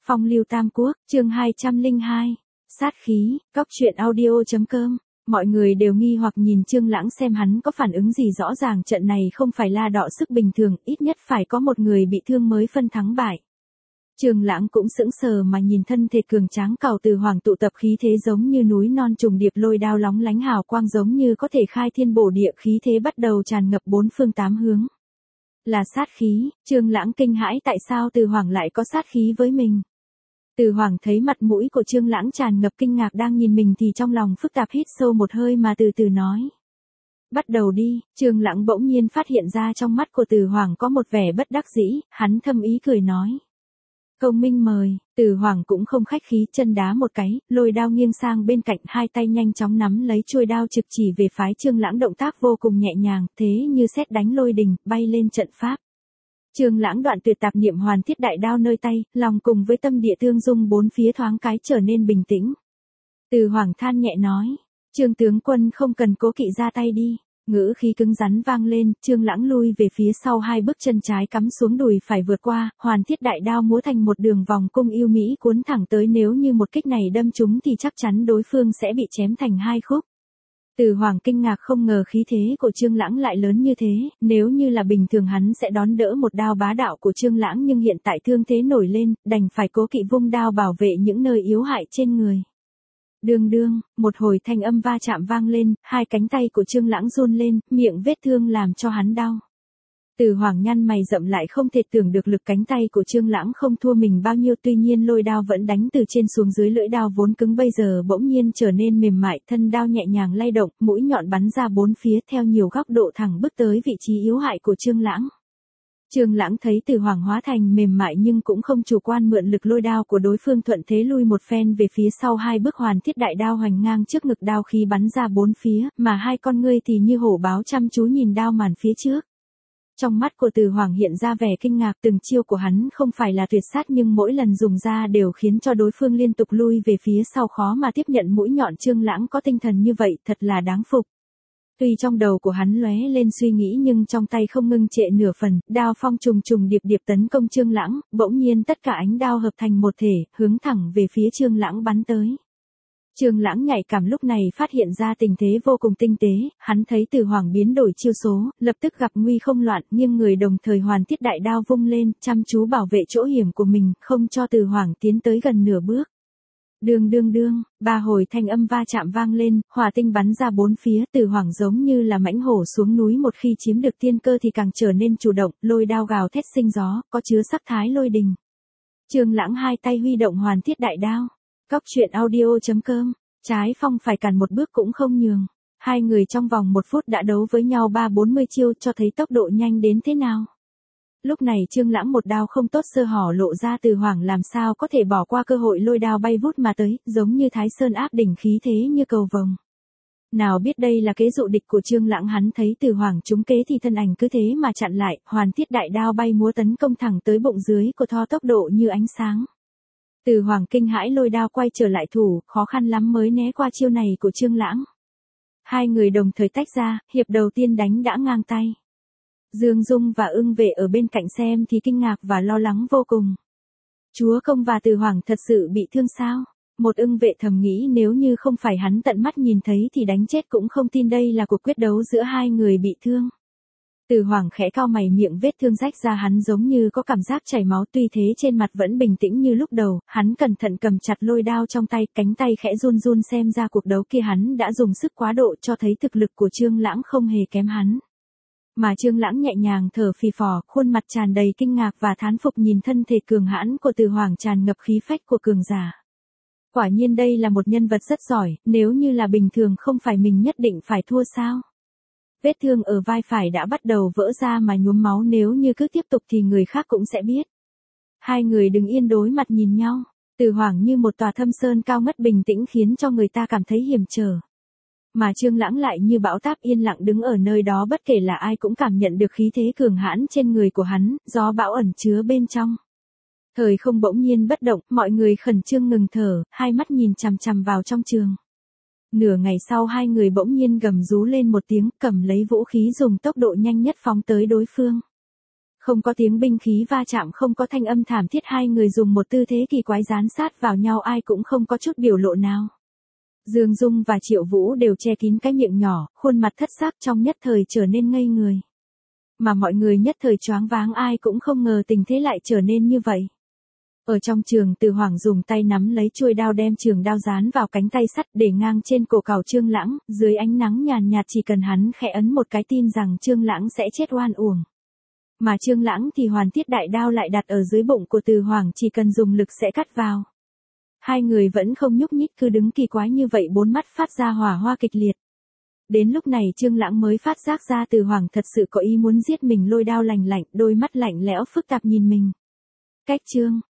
Phong lưu tam quốc, chương 202. Sát khí, Cóc truyện audio.com. Mọi người đều nghi hoặc nhìn Trương Lãng xem hắn có phản ứng gì, rõ ràng trận này không phải la đọ sức bình thường, ít nhất phải có một người bị thương mới phân thắng bại. Trương Lãng cũng sững sờ mà nhìn thân thể cường tráng cào Từ Hoàng tụ tập khí thế giống như núi non trùng điệp, lôi đao lóng lánh hào quang giống như có thể khai thiên bổ địa, khí thế bắt đầu tràn ngập bốn phương tám hướng. Là sát khí. Trương Lãng kinh hãi, tại sao Từ Hoàng lại có sát khí với mình? Từ Hoàng thấy mặt mũi của Trương Lãng tràn ngập kinh ngạc đang nhìn mình thì trong lòng phức tạp, hít sâu một hơi mà từ từ nói. Bắt đầu đi. Trương Lãng bỗng nhiên phát hiện ra trong mắt của Từ Hoàng có một vẻ bất đắc dĩ, hắn thâm ý cười nói. Công minh mời. Từ Hoàng cũng không khách khí, chân đá một cái, lôi đao nghiêng sang bên cạnh, hai tay nhanh chóng nắm lấy chuôi đao trực chỉ về phái Trương Lãng, động tác vô cùng nhẹ nhàng, thế như sét đánh lôi đình, bay lên trận pháp. Trương Lãng đoạn tuyệt tạp niệm, hoàn thiết đại đao nơi tay, lòng cùng với tâm địa tương dung, bốn phía thoáng cái trở nên bình tĩnh. Từ Hoàng than nhẹ nói, Trương tướng quân không cần cố kỵ, ra tay đi. Ngữ khí cứng rắn vang lên, Trương Lãng lui về phía sau hai bước, chân trái cắm xuống đùi phải vượt qua, hoàn thiết đại đao múa thành một đường vòng cung yêu mỹ cuốn thẳng tới, nếu như một kích này đâm trúng thì chắc chắn đối phương sẽ bị chém thành hai khúc. Từ Hoàng kinh ngạc, không ngờ khí thế của Trương Lãng lại lớn như thế, nếu như là bình thường hắn sẽ đón đỡ một đao bá đạo của Trương Lãng, nhưng hiện tại thương thế nổi lên, đành phải cố kỵ vung đao bảo vệ những nơi yếu hại trên người. Đương đương, một hồi thanh âm va chạm vang lên, hai cánh tay của Trương Lãng run lên, miệng vết thương làm cho hắn đau. Từ Hoàng nhăn mày rậm lại, không thể tưởng được lực cánh tay của Trương Lãng không thua mình bao nhiêu, tuy nhiên lôi đao vẫn đánh từ trên xuống dưới, lưỡi đao vốn cứng bây giờ bỗng nhiên trở nên mềm mại, thân đao nhẹ nhàng lay động, mũi nhọn bắn ra bốn phía theo nhiều góc độ thẳng bước tới vị trí yếu hại của Trương Lãng. Trương Lãng thấy Từ Hoàng hóa thành mềm mại nhưng cũng không chủ quan, mượn lực lôi đao của đối phương thuận thế lui một phen về phía sau hai bước, hoàn thiết đại đao hoành ngang trước ngực, đao khí bắn ra bốn phía, mà hai con ngươi thì như hổ báo chăm chú nhìn đao màn phía trước. Trong mắt của Từ Hoàng hiện ra vẻ kinh ngạc, từng chiêu của hắn không phải là tuyệt sát nhưng mỗi lần dùng ra đều khiến cho đối phương liên tục lui về phía sau, khó mà tiếp nhận mũi nhọn. Trương Lãng có tinh thần như vậy thật là đáng phục. Tuy trong đầu của hắn lóe lên suy nghĩ nhưng trong tay không ngưng trệ nửa phần, đao phong trùng trùng điệp điệp tấn công Trương Lãng, bỗng nhiên tất cả ánh đao hợp thành một thể, hướng thẳng về phía Trương Lãng bắn tới. Trương Lãng nhạy cảm lúc này phát hiện ra tình thế vô cùng tinh tế, hắn thấy Từ Hoàng biến đổi chiêu số, lập tức gặp nguy không loạn, nhưng người đồng thời hoàn thiết đại đao vung lên, chăm chú bảo vệ chỗ hiểm của mình, không cho Từ Hoàng tiến tới gần nửa bước. Đương đương đương, ba hồi thanh âm va chạm vang lên, hỏa tinh bắn ra bốn phía, Từ Hoàng giống như là mãnh hổ xuống núi, một khi chiếm được tiên cơ thì càng trở nên chủ động, lôi đao gào thét sinh gió, có chứa sắc thái lôi đình. Trương Lãng hai tay huy động hoàn thiết đại đao. Cóc truyện audio.com. Trái phong phải cản một bước cũng không nhường. Hai người trong vòng một phút đã đấu với nhau 30-40 chiêu, cho thấy tốc độ nhanh đến thế nào. Lúc này Trương Lãng một đao không tốt sơ hở lộ ra, Từ Hoàng làm sao có thể bỏ qua cơ hội, lôi đao bay vút mà tới, giống như Thái Sơn áp đỉnh, khí thế như cầu vồng. Nào biết đây là kế dụ địch của Trương Lãng, hắn thấy Từ Hoàng trúng kế thì thân ảnh cứ thế mà chặn lại, hoàn thiết đại đao bay múa tấn công thẳng tới bụng dưới của Tho, tốc độ như ánh sáng. Từ Hoàng kinh hãi, lôi đao quay trở lại thủ, khó khăn lắm mới né qua chiêu này của Trương Lãng. Hai người đồng thời tách ra, hiệp đầu tiên đánh đã ngang tay. Dương Dung và Ưng Vệ ở bên cạnh xem thì kinh ngạc và lo lắng vô cùng. Chúa công và Từ Hoàng thật sự bị thương sao? Một Ưng Vệ thầm nghĩ, nếu như không phải hắn tận mắt nhìn thấy thì đánh chết cũng không tin đây là cuộc quyết đấu giữa hai người bị thương. Từ Hoàng khẽ cau mày, miệng vết thương rách ra, hắn giống như có cảm giác chảy máu, tuy thế trên mặt vẫn bình tĩnh như lúc đầu, hắn cẩn thận cầm chặt lôi đao trong tay, cánh tay khẽ run run, xem ra cuộc đấu kia hắn đã dùng sức quá độ, cho thấy thực lực của Trương Lãng không hề kém hắn. Mà Trương Lãng nhẹ nhàng thở phì phò, khuôn mặt tràn đầy kinh ngạc và thán phục nhìn thân thể cường hãn của Từ Hoàng, tràn ngập khí phách của cường giả. Quả nhiên đây là một nhân vật rất giỏi, nếu như là bình thường không phải mình nhất định phải thua sao? Vết thương ở vai phải đã bắt đầu vỡ ra mà nhuốm máu, nếu như cứ tiếp tục thì người khác cũng sẽ biết. Hai người đứng yên đối mặt nhìn nhau, Từ Hoàng như một tòa thâm sơn cao ngất bình tĩnh khiến cho người ta cảm thấy hiểm trở. Mà Trương Lãng lại như bão táp yên lặng đứng ở nơi đó, bất kể là ai cũng cảm nhận được khí thế cường hãn trên người của hắn, gió bão ẩn chứa bên trong. Thời không bỗng nhiên bất động, mọi người khẩn trương ngừng thở, hai mắt nhìn chằm chằm vào trong trường. Nửa ngày sau hai người bỗng nhiên gầm rú lên một tiếng, cầm lấy vũ khí dùng tốc độ nhanh nhất phóng tới đối phương. Không có tiếng binh khí va chạm, không có thanh âm thảm thiết, hai người dùng một tư thế kỳ quái dán sát vào nhau, ai cũng không có chút biểu lộ nào. Dương Dung và Triệu Vũ đều che kín cái miệng nhỏ, khuôn mặt thất xác, trong nhất thời trở nên ngây người. Mà mọi người nhất thời choáng váng, ai cũng không ngờ tình thế lại trở nên như vậy. Ở trong trường, Từ Hoảng dùng tay nắm lấy chuôi đao, đem trường đao dán vào cánh tay sắt để ngang trên cổ cào Trương Lãng, dưới ánh nắng nhàn nhạt chỉ cần hắn khẽ ấn một cái, tin rằng Trương Lãng sẽ chết oan uổng. Mà Trương Lãng thì hoàn tiết, đại đao lại đặt ở dưới bụng của Từ Hoảng, chỉ cần dùng lực sẽ cắt vào. Hai người vẫn không nhúc nhích, cứ đứng kỳ quái như vậy, bốn mắt phát ra hỏa hoa kịch liệt. Đến lúc này Trương Lãng mới phát giác ra Từ Hoảng thật sự có ý muốn giết mình, lôi đao lạnh lạnh, đôi mắt lạnh lẽo phức tạp nhìn mình. Cách Trương